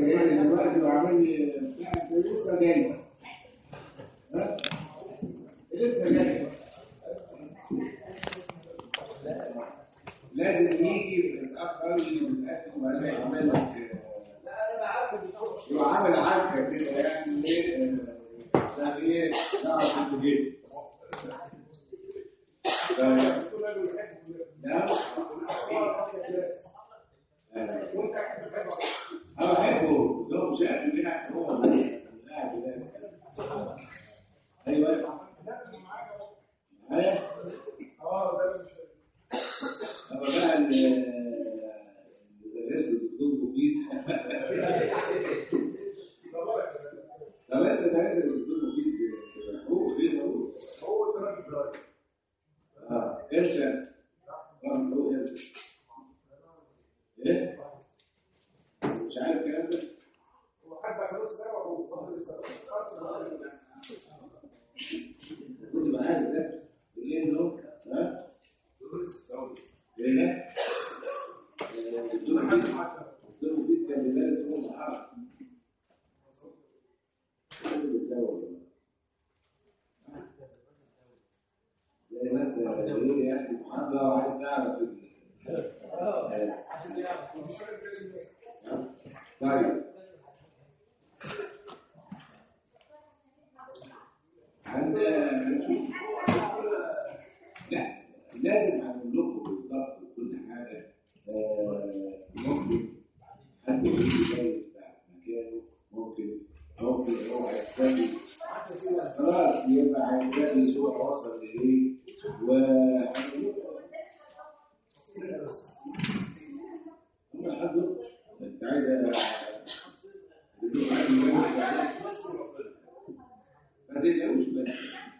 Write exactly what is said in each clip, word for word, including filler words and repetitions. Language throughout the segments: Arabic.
جاي دلوقتي وعامل لي بتاع انت لسه جاي ها لسه جاي لازم يجي متاخر ويتاكد وبعدين يعمل لك لا انا عارف هو عامل عركه كده يعني ايه عشان ايه تعرف انت جيت نعم أنا بحبه لو شاف يعني هو قاعد أيوه معايا اه ده مش أنا بقى اللي درست الدكتور مفيد طب أنت درست الدكتور مفيد هو فين هو؟ هو زمان إبراهيم اه إيش هو إيه؟ مش عارف الكلام ده هو حد بقى سنه وهو فاضل لسه كنت عارف ده ليه انه ها دروس دولي ليه الدكتور الدكتور دي كان بيدرس هو معاه زي ما انت ليه يا اخي محاضره وعايز تعرف طيب عندنا نشوف لا لازم اعمل لكم بالضبط كل حاجه آه ممكن حد يجي جايز بتاع مكانه ممكن ممكن هو هيحتاج خلاص يبقى هيحتاج صوره وصل لايه و هم لحد انت عايز ما تقلقوش بس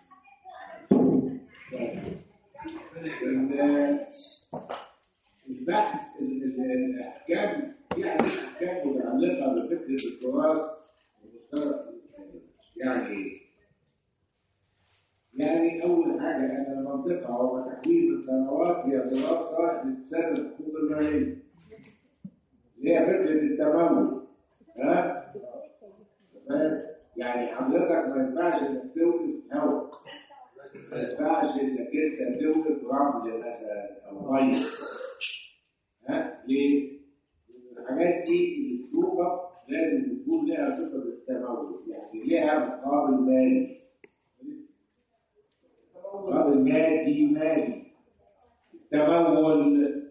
البحث الاحكام يعني الاحكام متعلقه بفكره التراث المشترك يعني ايه؟ يعني اول حاجه ان المنطقه او تحويل الثروات هي دراسه لسبب الحقوق الماليه هي فكره التمول ها؟ يعني حضرتك ما ينفعش انك توقف هواء ما ينفعش انك انت توقف رمل مثلا او ميه ها ليه؟ الحاجات دي اللي توقف لازم تكون لها صفه التمول يعني لها مقابل مالي مقابل مادي مالي التمول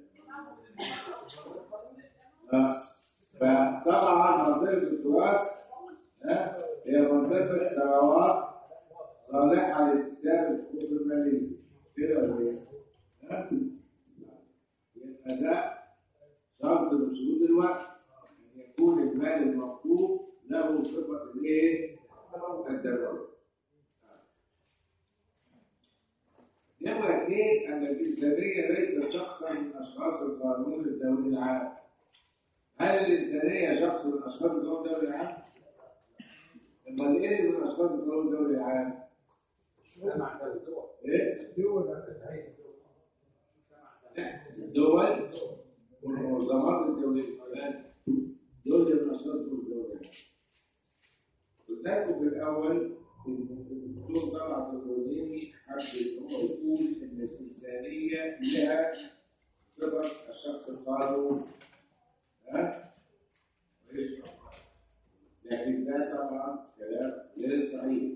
فطبعا منطقه التراث هي منطقة ثروات صالحة لاكتساب الحقوق المالية كده ولا ايه؟ يبقى ده شرط من شروط الوقت أن يكون المال المطلوب له صفة الايه؟ التمول. نمرة اثنين أن الإنسانية ليست شخصا من أشخاص القانون الدولي العام. هل الإنسانية شخص من أشخاص القانون الدولي العام؟ امال ايه من اشخاص القانون الدولي العام؟ مجتمع الدول ايه؟ الدول لا الدول والمنظمات الدوليه دول من اشخاص القانون الدولي قلت لكم في الاول الدكتور طلعت الغنيمي حب ان هو يقول ان الانسانيه لها صفه الشخص القانون ها؟ لكن ده طبعا كلام غير صحيح.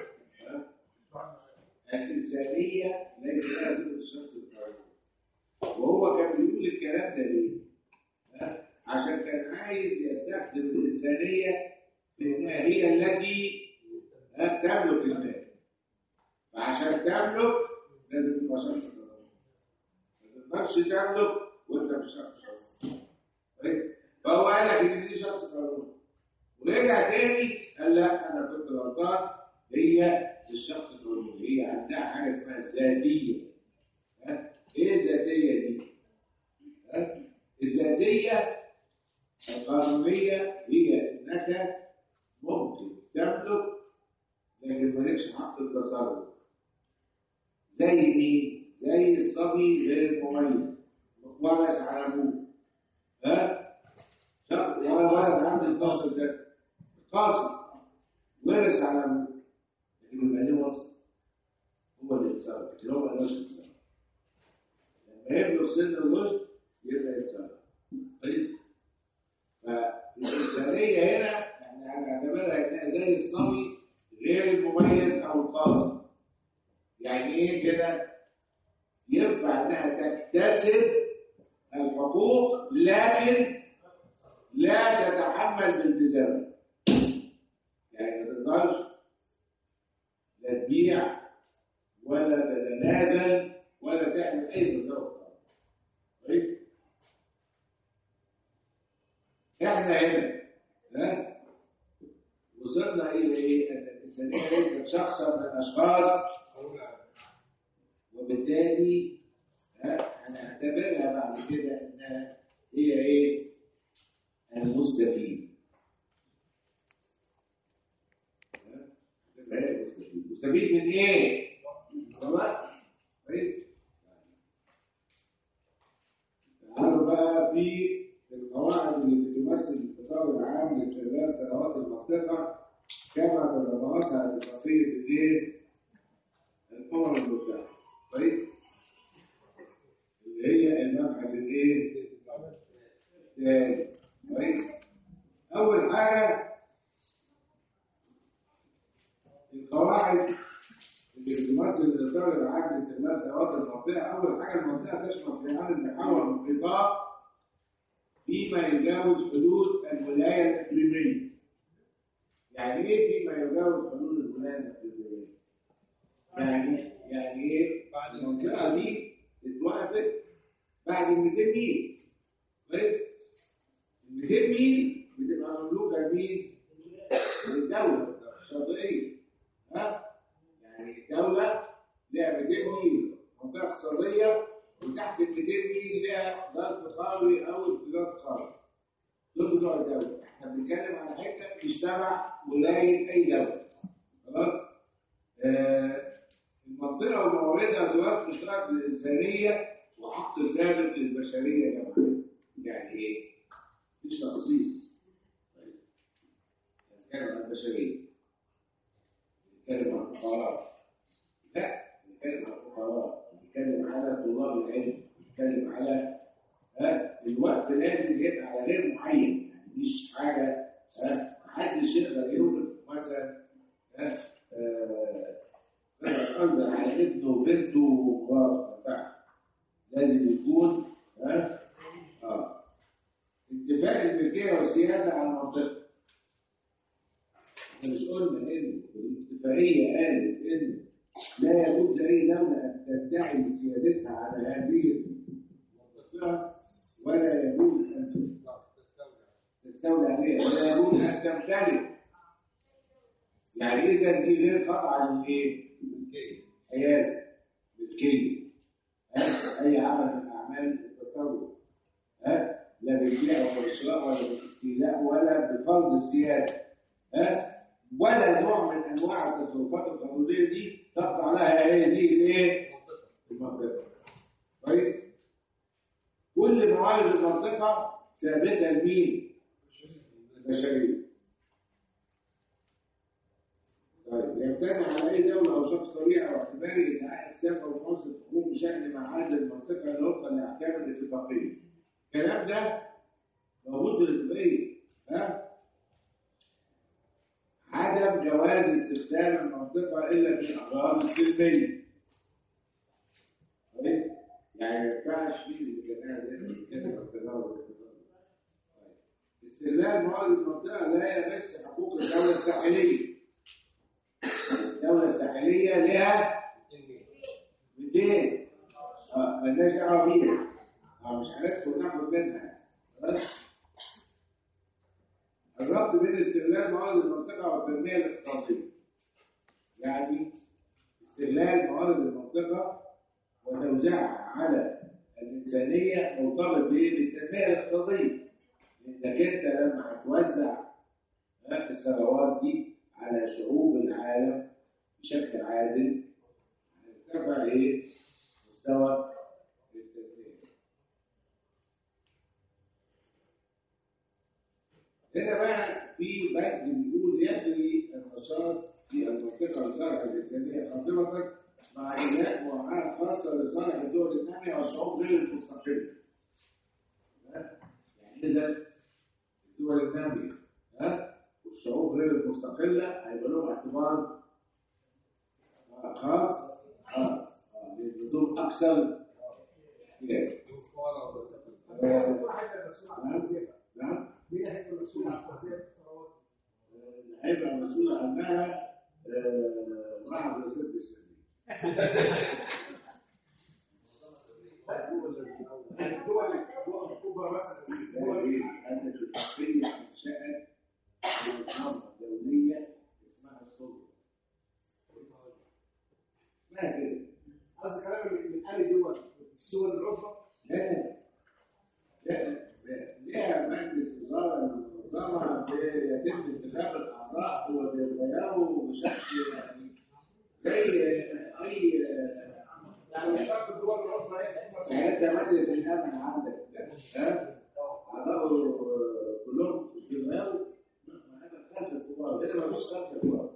الإنسانية ليس لها صفة الشخص القانوني. وهو كان بيقول الكلام ده ليه؟ عشان كان عايز يستخدم الإنسانية لأنها هي التي تملك المال. فعشان تملك لازم تبقى شخص قانوني. ما تقدرش تملك وأنت مش شخص قانوني. فهو قال لك إن دي شخص قانوني. ورجع تاني قال لا انا كنت غلطان هي الشخص القانوني هي عندها حاجه اسمها الذاتيه ها ايه الذاتيه دي؟ ها الذاتيه القانونيه هي انك ممكن تملك لكن مالكش حق التصرف زي مين؟ زي الصبي غير المميز مخلص على ابوه ها؟ شخص وانا ولد عندي القاصد ده قاصد ورث على ابوه، لكن يبقى ليه وصي هو اللي يتصرف، لكن هو مالوش يتصرف. لما يبلغ سن الرشد يبقى يتصرف. كويس؟ فالإنسانية هنا احنا هنعتبرها انها زي الصبي غير المميز او القاصد. يعني ايه كده؟ ينفع انها تكتسب الحقوق لكن لا تتحمل بالتزامها. يعني ما تقدرش لا تبيع ولا تتنازل ولا تعمل اي تصرف. كويس؟ احنا هنا ها وصلنا الى ايه؟ ان الانسانيه ليست شخصا من الاشخاص، وبالتالي هنعتبرها بعد كده انها هي ايه؟ المستفيد. هي المستفيد. مستفيد من ايه؟ طبعا كويس. تعالوا بقى في القواعد اللي بتمثل الخطاب العام لاستغلال ثروات المنطقه كما تضمنتها اتفاقيه الايه؟ الامم المتحده. كويس؟ اللي هي المبحث الايه؟ الثاني. كويس؟ اول حاجه القواعد اللي بتمثل الاطار العام لاستغلال ثروات المنطقه. اول حاجه المنطقه تشمل في عدد البحار والمحيطات فيما يجاوز حدود الولايه الاقليميه. يعني ايه فيما يجاوز حدود الولايه الاقليميه؟ يعني يعني ايه؟ المنطقه دي اتوقفت بعد ال مئتين ميل. كويس؟ ال مئتين ميل بتبقى مملوكه لمين؟ للدوله الشاطئيه. ها؟ يعني الدوله لها مئتين ميل منطقه اقتصاديه، وتحت ال مئتين ميل لها ضغط قوي او امتداد قوي. دول بتوع الدوله. احنا بنتكلم على حته مش تبع ولايه اي دوله. خلاص؟ آه المنطقه ومواردها دراسه مشترك للانسانيه وحق ثابت للبشريه جماعيا. يعني ايه؟ مفيش تخصيص. نتكلم عن البشريه، نتكلم عن الفقراء، لا نتكلم عن الفقراء، نتكلم على طلاب العلم، نتكلم على ها الوقت لازم يبقى على غير معين. يعني مش حاجه ها محدش يقدر يوقف مثلا ها يقدر على ابنه وبنته ومراته بتاعه. لازم يكون ها اه اتفاق الملكيه والسياده على المنطقه. احنا مش قلنا ان الاتفاقيه قالت ان لا يجوز لاي دوله ان تدعي سيادتها على هذه المنطقه، ولا يجوز ان تستولي عليها، ولا يجوز ان تمتلك. يعني اذا دي غير خاضعه للايه؟ حيازه ملكيه. اي عمل من اعمال التصرف ها لا بالبيع ولا بالشراء ولا بالاستيلاء ولا بفرض السياده ها ولا نوع من انواع التصرفات القانونيه دي تخضع لها هي دي الايه؟ المنطقه. كويس؟ كل موارد المنطقه ثابته لمين؟ البشريه. طيب يمتنع على اي دوله او شخص طبيعي او اعتباري ادعاء حساب او منصب حكومي بشان معاد المنطقه وفقا لاحكام الاتفاقيه. الكلام ده موجود في الاتفاقيه. ها؟ عدم جواز استخدام المنطقه الا في الاغراض السلميه. كويس؟ يعني ما ينفعش في الجناح زي كده والتناول. استغلال موارد المنطقه لا يمس حقوق الدوله الساحليه. الدولة الساحلية لها مئتين اه مالناش دعوة بيها. اه مش هندخل ناخد منها. خلاص؟ الربط بين استغلال موارد المنطقة والتنمية الاقتصادية. يعني استغلال موارد المنطقة وتوزيعها على الإنسانية مرتبط بالتنمية الاقتصادية. لأنك أنت لما هتوزع الثروات دي على شعوب العالم بشكل عادل هيرتفع ايه؟ مستوى التنمية. هنا بقى في بند بيقول يجري النشاط في المنطقه الزراعيه الانسانيه قاطبه مع إنهاء معاهدة خاصة لصالح الدول النامية والشعوب غير المستقلة. يعني إذا الدول النامية ها والشعوب غير المستقلة هيبقى لهم اعتبار خاص اه بدون أكثر احتياج. نعم مين هيبقى مسؤول عن توزيع الثروات؟ هيبقى مسؤول عنها واحد ولا ست سنين. الدول الدول الكبرى مثلا الدول أن الاتفاقية انشأت منظمة دولية اسمها السلطة. اسمها كده. قصدي كلام من أي دول؟ الدول العظمى؟ لا لا ليها مجلس إدارة المنظمة يتم انتخاب الأعضاء وبيغيروا بشكل يعني زي أي يعني مش شرط الدول العظمى يعني أنت مجلس الأمن عندك ها أعضاء كلهم مش بيغيروا هذا خلف الكبار هنا مفيش خلف الكبار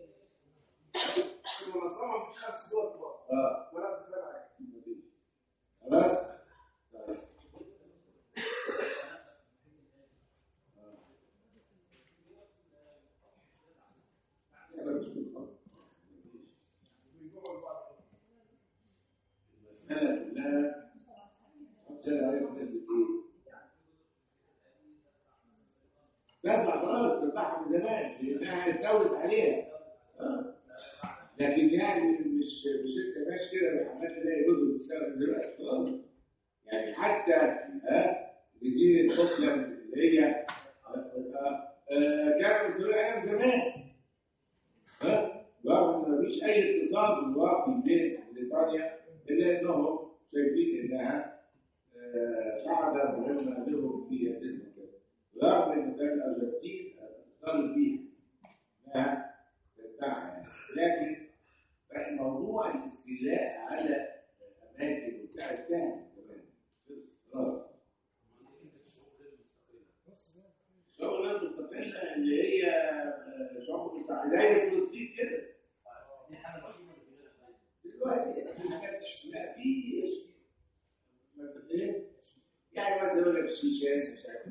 المنظمة مفيش خمس دول كبار اه ولا تتبع عليك خلاص المسألة كلها أكثر عليها بنسبة إيه؟ تطلع خلاص تطلعها من زمان لأنها استولت عليها آه. لكن يعني مش مش أنت ماشي كده عمال تلاقي جزء بتستخدم دلوقتي خلاص يعني حتى ها جزيرة فوكلاند اللي هي كانت مسؤولية أيام زمان ها رغم إن مفيش أي اتصال بالواقع بين بريطانيا إلا إنهم شايفين إنها قاعدة مهمة لهم في يدهم رغم إن كان الأرجنتين تختلف فيها إنها تدعي لكن موضوع الاستيلاء على أماكن وبتاع الثاني كمان خلاص الشعوب غير المستقلة اللي هي شعوب مستقلة زي فلسطين كده دلوقتي ما كانتش لا في يعني مثلا يقول لك الشيشان مش عارف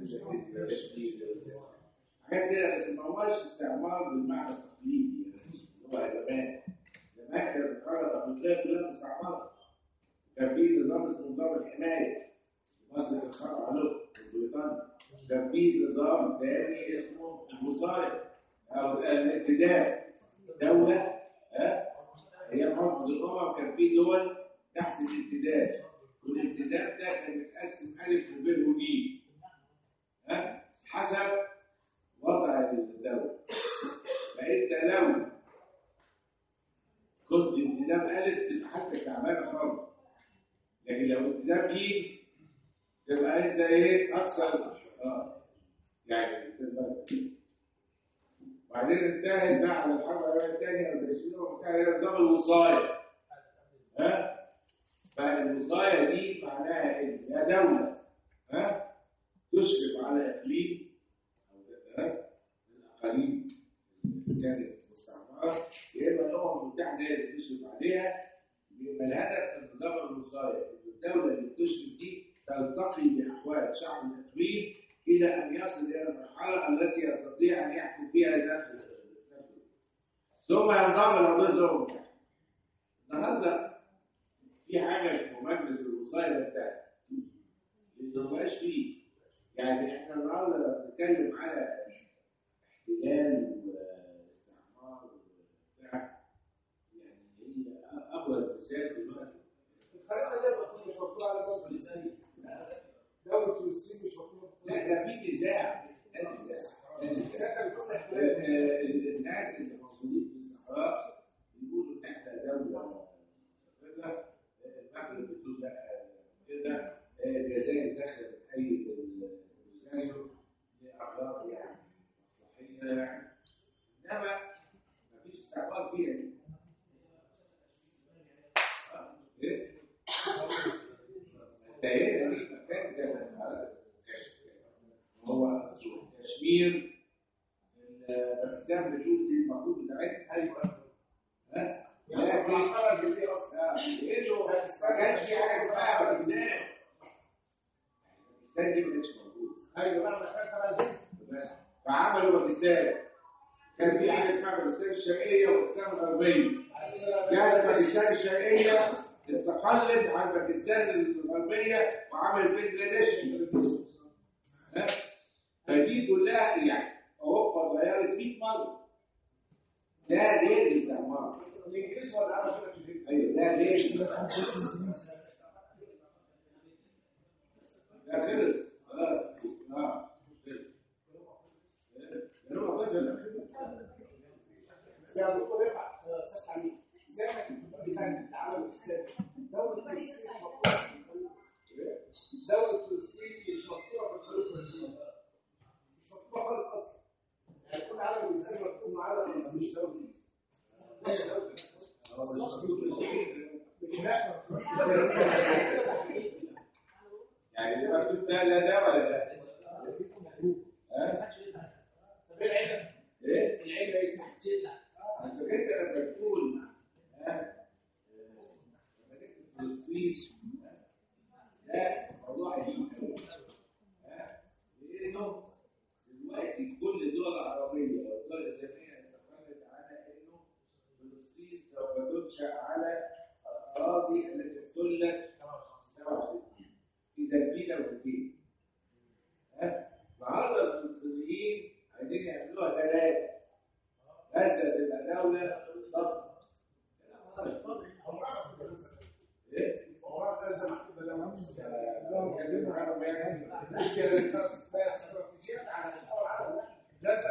حاجات كده بس ما هوش استعمار بالمعنى التقليدي اللي هو زمان زمان كانت القاره الافريقيه كلها مستعمره كان في نظام اسمه نظام الحمايه مصر تتخرج عليه بريطانيا كان في نظام ثاني اسمه الوصايه او الانتداب دوله ها هي مصر الامم كان في دول تحت الانتداب والانتداب ده كان متقسم الف وب وج ها حسب وضع الدوله فانت لو كنت انتداب الف تبقى حتى تعبانه خالص لكن لو انتداب ج تبقى انت ايه اكثر اه يعني وبعدين انتهت بقى على الحرب العالميه الثانيه والتسليم بتاع نظام الوصايه ها فالوصايه دي معناها ايه؟ يا دوله ها تشرف على اقليم او الاقاليم اللي كانت مستعمره يا اما الامم المتحده هي اللي تشرف عليها يبقى الهدف من نظام الوصايه الدوله اللي بتشرف دي تلتقي باحوال شعب الاقليم الى ان يصل الى المرحله التي يستطيع ان يحكم فيها لنفسه ثم ينضم لعضو الامم المتحده. النهارده في حاجه اسمه مجلس الوصايه بتاعنا اللي ما بقاش فيه يعني احنا النهارده بنتكلم على احتلال واستعمار وبتاع يعني هي ابرز مثال دلوقتي الخريطه اللي مش مكتوبه على باب فلسطين دولة فلسطين مش مكتوبه لا ده في نزاع ده نزاع الناس اللي موجودين في الصحراء بيقولوا ان احنا دوله مستقله المغرب بتقول لا كده الجزائر دخلت تأيد الجزائر لاغراض يعني مصلحيه يعني انما مفيش استعمار فيها دي ايه؟ الدائره دي مكان زي ما هو كشمير باكستان بشوف دي المفروض بتاعتها. ايوه ها يا خرج دي اصلا انه ما كانش في حاجه اسمها باكستان. باكستان دي ما كانتش موجوده. ايوه انا فاكر فعملوا باكستان. كان في حاجه اسمها باكستان الشرقيه وباكستان الغربيه. كانت باكستان الشرقيه استقلت عن باكستان الغربيه وعملت بنجلاديش. ها فدي كلها يعني اوروبا اتغيرت مية مره. ده ليه الاستعمار؟ الانجليز ولا العرب كده؟ ايوه ده ليه؟ ده خلص خلاص. اه يا دكتور رفعت صح عليك زمن بتاع العالم الاسلامي دوله فلسطين دوله فلسطين مش مذكوره في الخريطه الاسلاميه مش مذكوره خالص اصلا يعني كل عالم الاسلامي مكتوب عالم مش دوله مش دوله مش يعني ده مكتوب ده لا ده ولا ده. ها؟ طب ايه العلم؟ ايه؟ العلم ايه صح؟ انت كنت لما تقول ها لما تكتب فلسطين ده موضوع قديم قوي. ها؟ لانه دلوقتي كل الدول العربيه والدول الاسلاميه استقرت على انه فلسطين سوف تنشا على الاراضي التي احتلت سبعة وستين. اذا في دولتين. ها؟ النهارده الفلسطينيين عايزين يعملوها ثلاثه. بس تبقى دولة ضخمة. ايه؟ هو لازم كده لما لو كلمنا عنهم يعني كده استراتيجيات على مستوى العالم لازم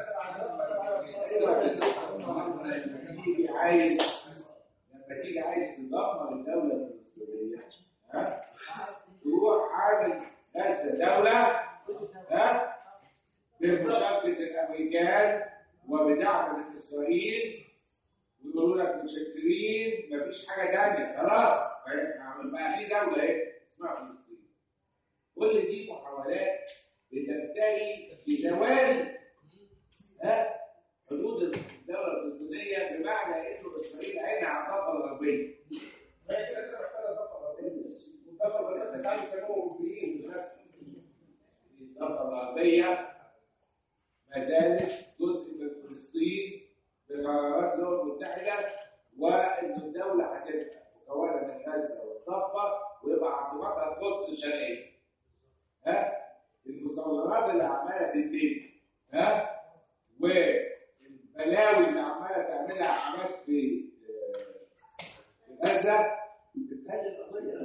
لما تيجي عايز لما تيجي عايز تدمر الدولة الفلسطينية ها تروح عامل بس دولة ها بمشاركة الأمريكان وبدعم من اسرائيل ويقولوا لك متشكرين مفيش حاجه ثانيه خلاص بقى في دوله ايه اسمها فلسطين. كل دي محاولات بتنتهي بزوال ها حدود الدوله الفلسطينيه بمعنى انه اسرائيل عينها على الضفه الغربيه. ما هي كده كده محتاجه الضفه الغربيه والضفه الغربيه بتاعت كانوا اوروبيين الضفه الغربيه ما زالت جزء من فلسطين بقرارات الامم المتحده وان الدوله هتبقى مكونه من غزه والضفه ويبقى عاصمتها القدس الشرقيه. ها المستوطنات اللي عماله تتبني ها والبلاوي اللي عماله تعملها حماس في غزه بتخلي القضيه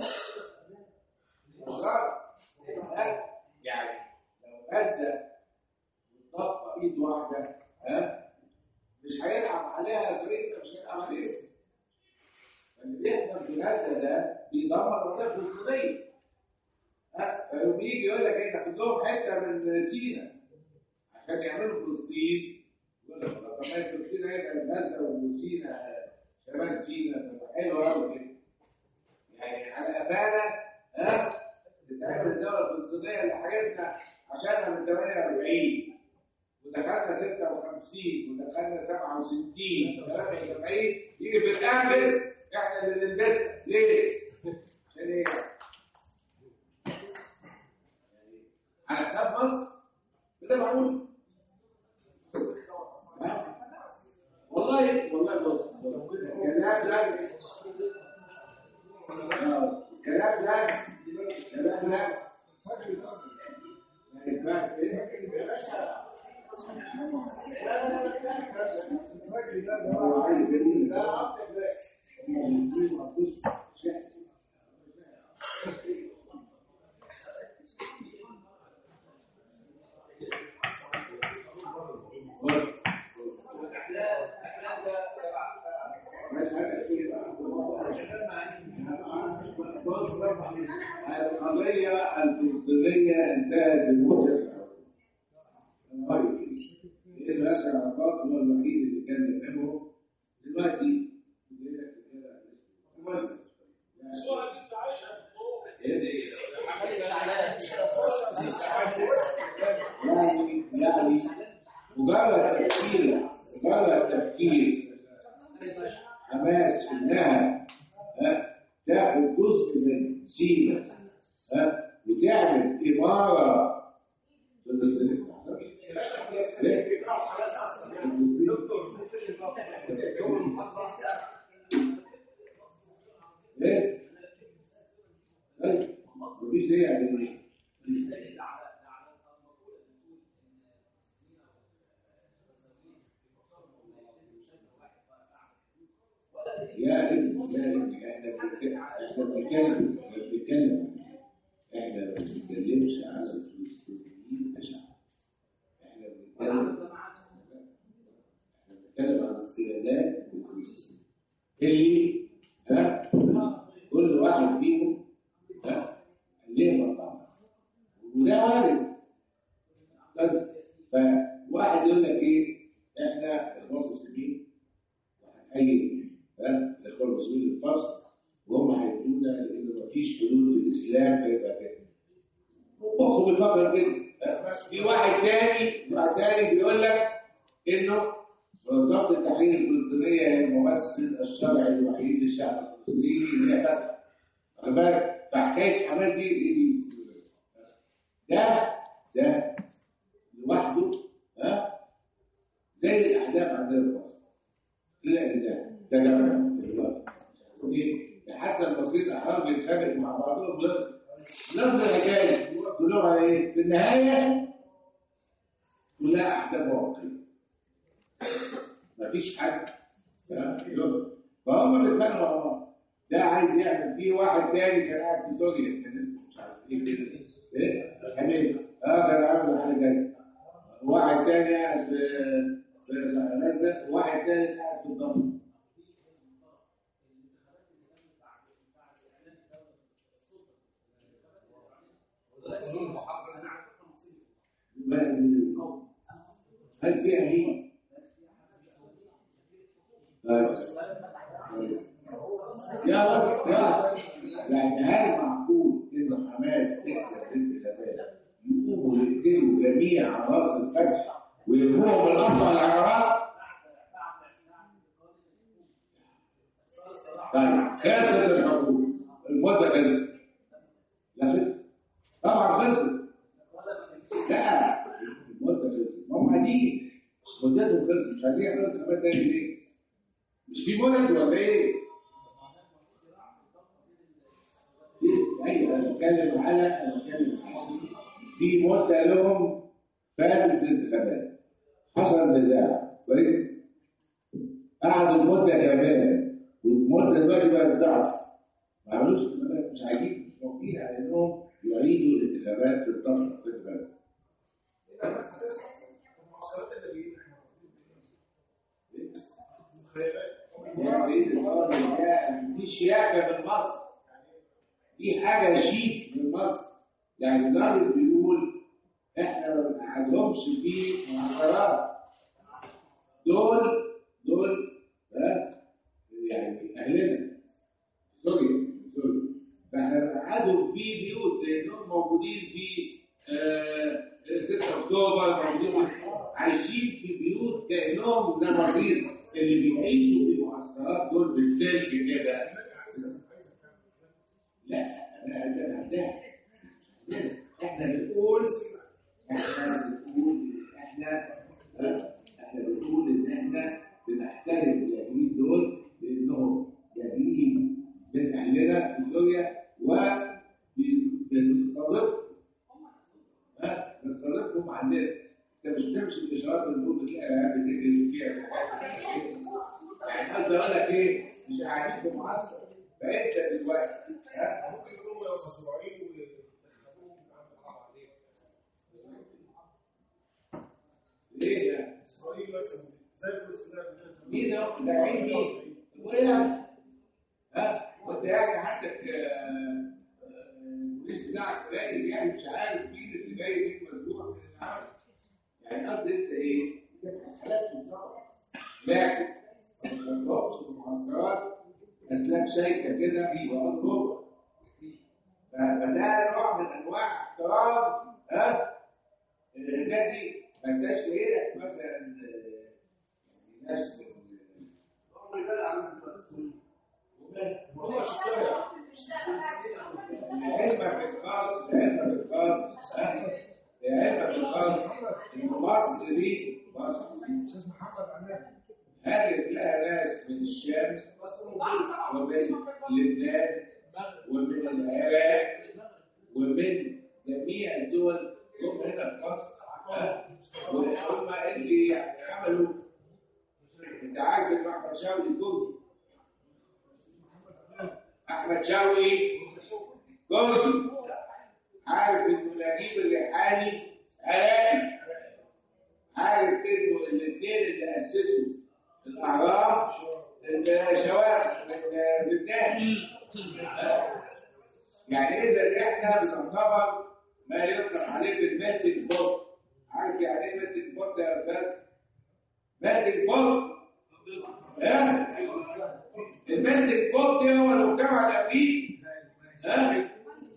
مصغره. يعني لو غزه ضفه ايد واحده ها مش هيلعب عليها اسرائيل مش هيلعب عليها. اللي بيحصل في غزه ده بيدمر القضيه الفلسطينيه. ها فيوم يجي يقول لك ايه تاخد لهم حته من سيناء عشان يعملوا فلسطين يقول لك طب ما فلسطين هيبقى غزه وسيناء شمال سيناء تبقى حلوه قوي كده. يعني على قفانا ها بتتعمل الدوله الفلسطينيه اللي حاجتنا عشانها من ثمانية وأربعين ودخلنا ستة وخمسين ودخلنا سبعة وستين وثلاثة وسبعين يجي في الاخر احنا اللي نلبسها ليه؟ عشان ايه؟ على حساب مصر كده معقول؟ والله والله بص الكلام ده الكلام ده الكلام ده ما ينفعش ايه؟ الراجل ده هو عايز ده عبد الناس القضية الفلسطينية انتهت بالمجلس العربي. لأن هذا العقاد هو الوحيد اللي كان يفهمه. دلوقتي بيقول لك كده الصورة لسه عايشة يعني يعني مجرد تفكير مجرد تفكير حماس انها تاخد جزء من سينا وتعمل اماره فلسطينيه. ايه؟ ايه؟ مفيش ايه يعني؟ يا ابني يا ابني احنا بنتكلم احنا بنتكلم بنتكلم احنا ما بنتكلمش على الفلسطينيين كشعب. احنا بنتكلم احنا بنتكلم عن القيادات الفلسطينيه اللي ها كل واحد فيهم ها ليه مطلع وده وارد. فواحد يقول لك ايه احنا اخوان مسلمين وهنحيي الاخوان المسلمين الفصل وهم هيقولوا لان مفيش حدود في الاسلام فيبقى كده. مخه بيفكر كده. بس في واحد تاني واحد تاني بيقول لك انه منظمه التحرير الفلسطينيه هي الممثل الشرعي الوحيد للشعب الفلسطيني اللي هي فتح. خلي بالك فحكايه حماس دي ده ده لوحده ها زي الاحزاب عندنا في مصر. لا ده ده جمع حتى المصريين الاحرار بيتخانقوا مع بعضهم نفس الحكايه كلهم على ايه؟ في النهايه كلها احزاب واقعيه. مفيش حد فهم بيتخانقوا مع بعض. ده عايز يعمل فيه واحد تاني كان قاعد في سوريا كان اسمه مش عارف ايه كده ايه؟ حبيبي اه كان عامل حاجه تانيه. واحد تاني قاعد في في غزه وواحد تاني قاعد في الضبط. هل في أهين؟ يا بس يا يعني هل معقول إن حماس تكسب الانتخابات يقوموا يقتلوا جميع عناصر الفتح ويرموهم الأرض على العراق؟ طيب خلصت الحكومة المدة خلصت. لا خلصت طبعا خلصت. لا المدة خلصت. ما هم قاعدين مدتهم خلصت مش عايزين يعملوا انتخابات تاني ليه؟ مش في مدد ولا ايه؟ ايوه انا بتكلم على انا بتكلم على في مده لهم فاتت الانتخابات حصل نزاع كويس؟ قعدوا مده كمان والمده دلوقتي بقت ضعف ما عملوش انتخابات مش عايزين مش موافقين على انهم يعيدوا الانتخابات في الفتره في الغزه. دي شياكه من مصر. دي حاجه شيك من مصر. يعني الراجل بيقول احنا ما بنقعدهمش في معسكرات. دول دول ها يعني اهلنا سوريا سوريا فاحنا بنقعدهم في بيوت لانهم موجودين في آه ستة اكتوبر موجودين عايشين في بيوت كانهم نماذج اللي بيعيشوا في المعسكرات دول بالسلك كده. لا انا عندها احنا بنقول احنا بنقول احنا احنا بنقول ان احنا بنحترم اللاجئين دول لانهم جايين من اهلنا في سوريا وبنستضيفهم ها بنستضيفهم عندنا. انت مش بتمشي في اشارات النور بتلاقي العيال بتجري فيها يعني قصدي اقول لك ايه مش قاعدين في معسكر فانت دلوقتي ها ممكن يكونوا مشروعين ويدخلوهم عند عليه ليه يعني؟ اسرائيل مثلا زي الفلسطينيين مين ده؟ زعيم مين؟ وإيه ها؟ وأنت يعني عندك البوليس بتاعك قليل يعني مش عارف مين اللي جاي مين مسؤول من العمل. يعني قصدي أنت إيه؟ تبحث حالات بالظبط. لكن ما تروحش في المعسكرات أسلاك شايكة كده وأقول جوه. فده نوع من أنواع احترام ها؟ النادي ما انتش جايلك مثلا ناس العلم في الخاص العلم في الخاص العلم في الخاص مصر دي مصر دي استاذ محمد عماد هاجت لها ناس من الشام ومن لبنان ومن العراق ومن جميع الدول هم هنا في مصر وهم اللي يعني عملوا انت عارف ان احمد شوقي كردي احمد شوقي كردي عارف انه نجيب الريحاني عراقي عارف انه الاثنين اللي اسسوا الاهرام الشوارع من لبنان يعني اذا احنا بنعتبر ما يطلق عليه بالميلتنج بوت عارف يعني ايه ميلتنج بوت يا استاذ؟ ميلتنج بوت ها؟ الميلتنج بوت دي هو المجتمع الامريكي ها؟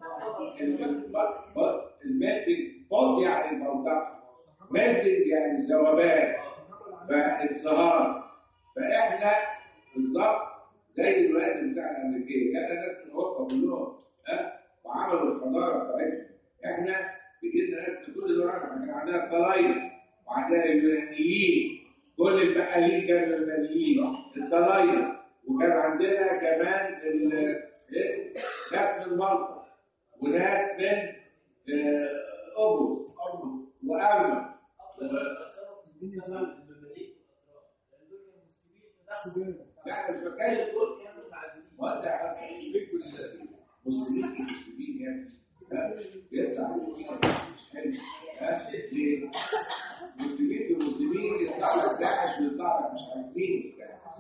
الميلتنج بوت يعني الموضوع ميلتنج يعني ذوبان فانصهار فاحنا بالظبط زي الولايات المتحده الامريكيه كان ناس من اوروبا كلهم ها وعملوا الحضاره بتاعتهم احنا بجينا ناس من كل الولايات كان عندنا الطلاينه وعندنا اليونانيين كل البحالين كانوا يونانيين الطلاينه وكان عندنا كمان ناس من مالطا وناس من قبرص وارمن لا مش بتكلم وانت مسلمين مسلمين يعني بيطلع مش حلو ليه؟ مسلمين ومسلمين يطلعوا داعش ويطلعوا مش عارفين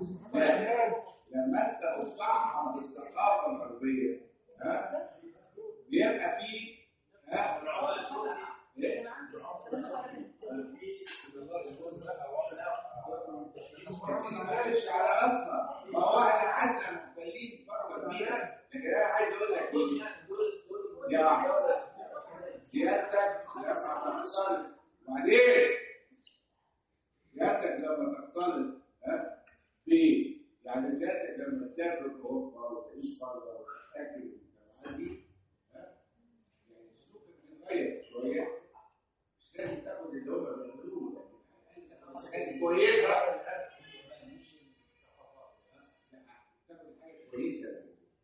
لما انت تصحح بالثقافه الغربيه ها بيبقى فيه ها معلش على اصلا ما هو احنا عندنا محتلين فتره كبيره لكن انا عايز اقول لك يا واحد سيادتك لما تختلط وبعدين سيادتك لما تختلط ها في يعني سيادتك لما تسافر اوروبا وتعيش بره وتاكل الجامعات دي ها يعني سلوكك بيتغير شويه مش لازم تاخد اللي هم بيعملوه حاجه كويسه كويسه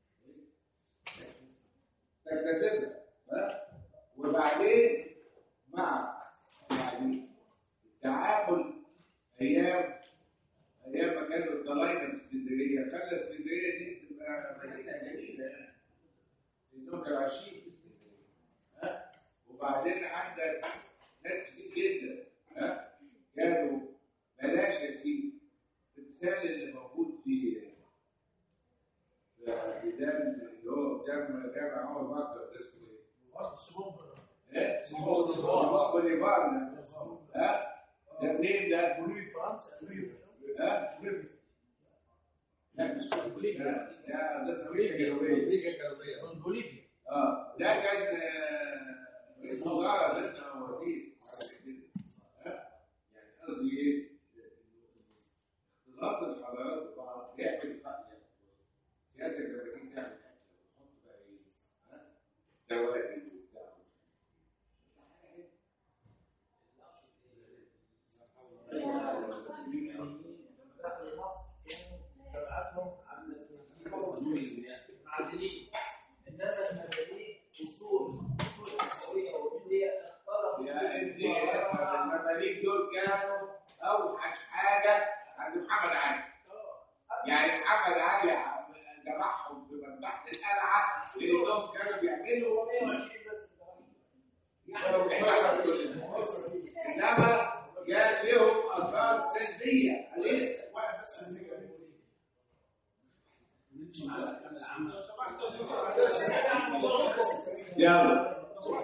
تكتسبها ها وبعدين مع يعني التعامل ايام ايام ما كانوا الطلاينه في اسكندريه خلى اسكندريه دي تبقى مدينه جميله يعني لانهم كانوا عايشين في اسكندريه ها وبعدين عندك ناس كتير جدا ها كانوا بلاش يا سيدي التمثال اللي موجود في في دام اللي هو قدام جامع عمر بكر اسمه ايه؟ ايه؟ بوليفار ها؟ ده منين ده؟ بوليف فرنسا ها؟ لا مش بوليفيا ده ده امريكا الجنوبيه امريكا الجنوبيه بوليفيا اه ده كان رئيس وزراء لنا وزير ها؟ يعني قصدي ايه؟ اختلاط الحضارات ببعض يعمل فرق سيادتك لما تيجي تعمل تحط بقى ايه؟ ها؟ دوائر وبتاع معدلين الناس المدنيين اصول اصول عسكريه وبديه اختلطوا يا المماليك دول كانوا اوحش حاجه عند محمد علي يعني محمد علي جمعهم في مذبحه القلعه لانهم كانوا بيعملوا مية وعشرين بس انما جاء لهم اثار سلبيه عليه واحد بس اللي يلا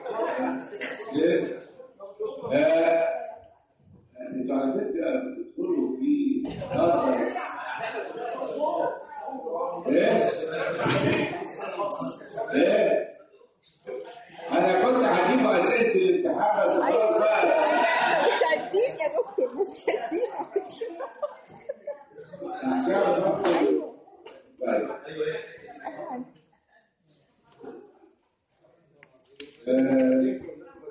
انتوا على فكره بتدخلوا في ايه ايه انا كنت هجيب اسئله الامتحان بس خلاص بقى يا دكتور بس فيها احساب الدكتور. ايوه طيب ايوه آه،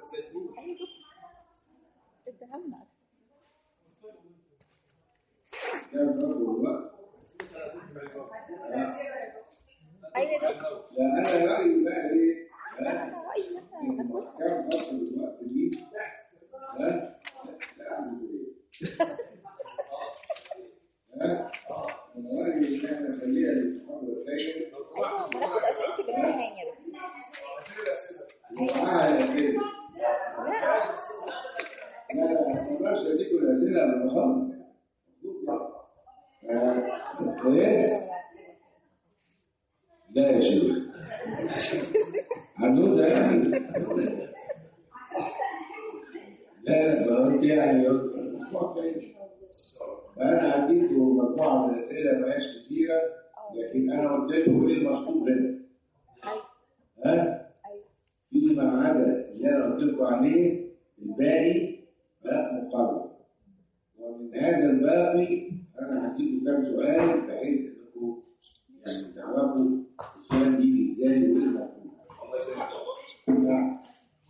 اتهمنا كم رجل الوقت؟ ايوه يا دكتور لا انا رايي بقى ايه؟ لا انا رايي ان احنا ناخدها كم رجل الوقت دي؟ ها؟ لا اعمل ايه؟ ها؟ انا رايي ان احنا نخليها للمحاضره الجايه. ايوه ما ناخد اسئله الامتحان يا دكتور معاها الاسئله. لا لا لا ما اقدرش اديكم الاسئله قبل خالص. آه، ايه؟ لا يا شيخ. عنده يعني. لا لا يعني انا هديكم مجموعه من الاسئله ما هياش كتيره، لكن انا قلت لكم ايه المطلوب هنا. ها؟ فيما عدا اللي انا قلت لكم عليه الباقي مقرر. ومن هذا الباقي انا هديكم كام سؤال بحيث انكم يعني تعرفوا السؤال بيجي ازاي وايه المطلوب. نعم.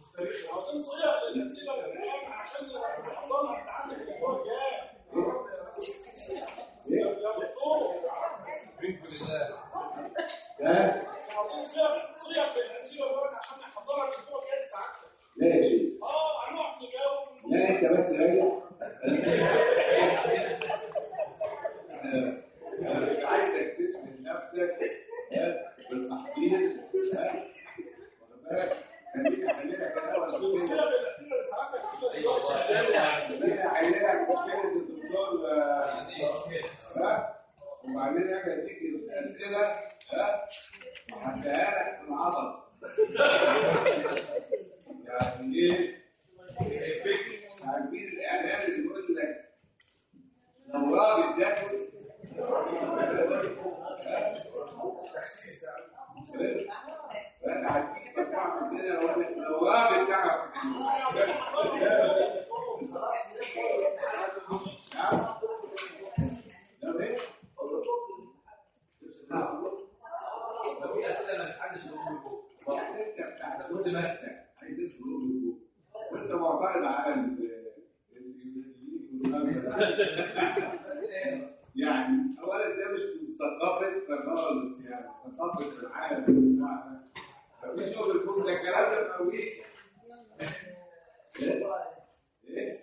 لا يا شيخ. لا انت بس راجع. عايزك تشغل نفسك بالتحضير. خلينا خلينا كده ولا هيلاقي مشكله الدكتور ها وبعدين اجي اديك الاسئله ها وهديها لك في العضل يعني ايه؟ عارفين الاعلان اللي بيقول لك لو راجل تاكل فانا هديك مجموعه من الاسئله واقول لك لو راجل تعرف لو ايه؟ في اسئله ما حدش يقول لكم انت بتاع كل مادة عايز تقول وانت معترض على يعني اولا ده مش ثقافه خالص يعني ثقافه العالم بتاعنا مفيش شغل الكون ده كلام ده قوي ايه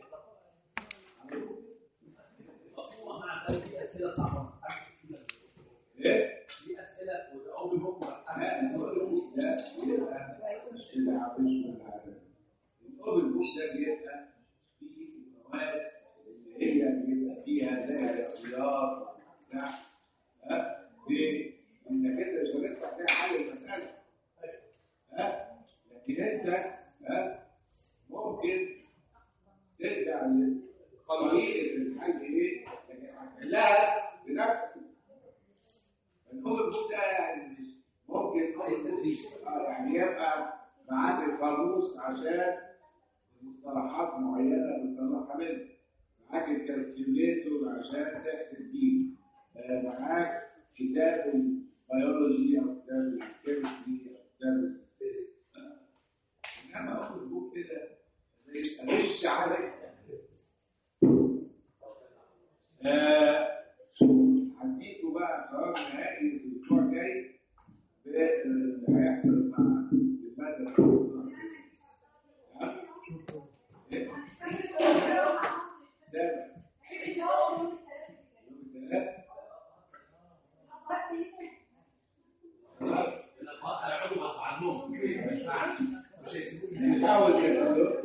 في اسئله صعبه ايه في اسئله او بكره لا الأوبن بوك ده بيبقى مش اللي عايش في العالم. الأوبن بوك ده بيبقى فيه المواد اللي هي بيبقى فيها زي السياق بتاع ها ليه؟ إنك أنت مش هتفتح فيها حل المسألة ها لكن أنت ها ممكن ترجع لطريقة الحل إيه؟ لكن هتحلها بنفسك. الأوبن بوك ده يعني مش ممكن يعني يبقى معاك القاموس عشان مصطلحات معينه بتطلعها منه، معاك الكالكوليتور عشان تحسب بيه، معاك كتاب البيولوجي او كتاب الكيمستري او كتاب الفيزيكس. انما اخد بوك كده غش عليك. هديكوا بقى قرار نهائي في الاسبوع الجاي اللي هيحصل مع المادة سابع يوم الثلاث خلاص نحاول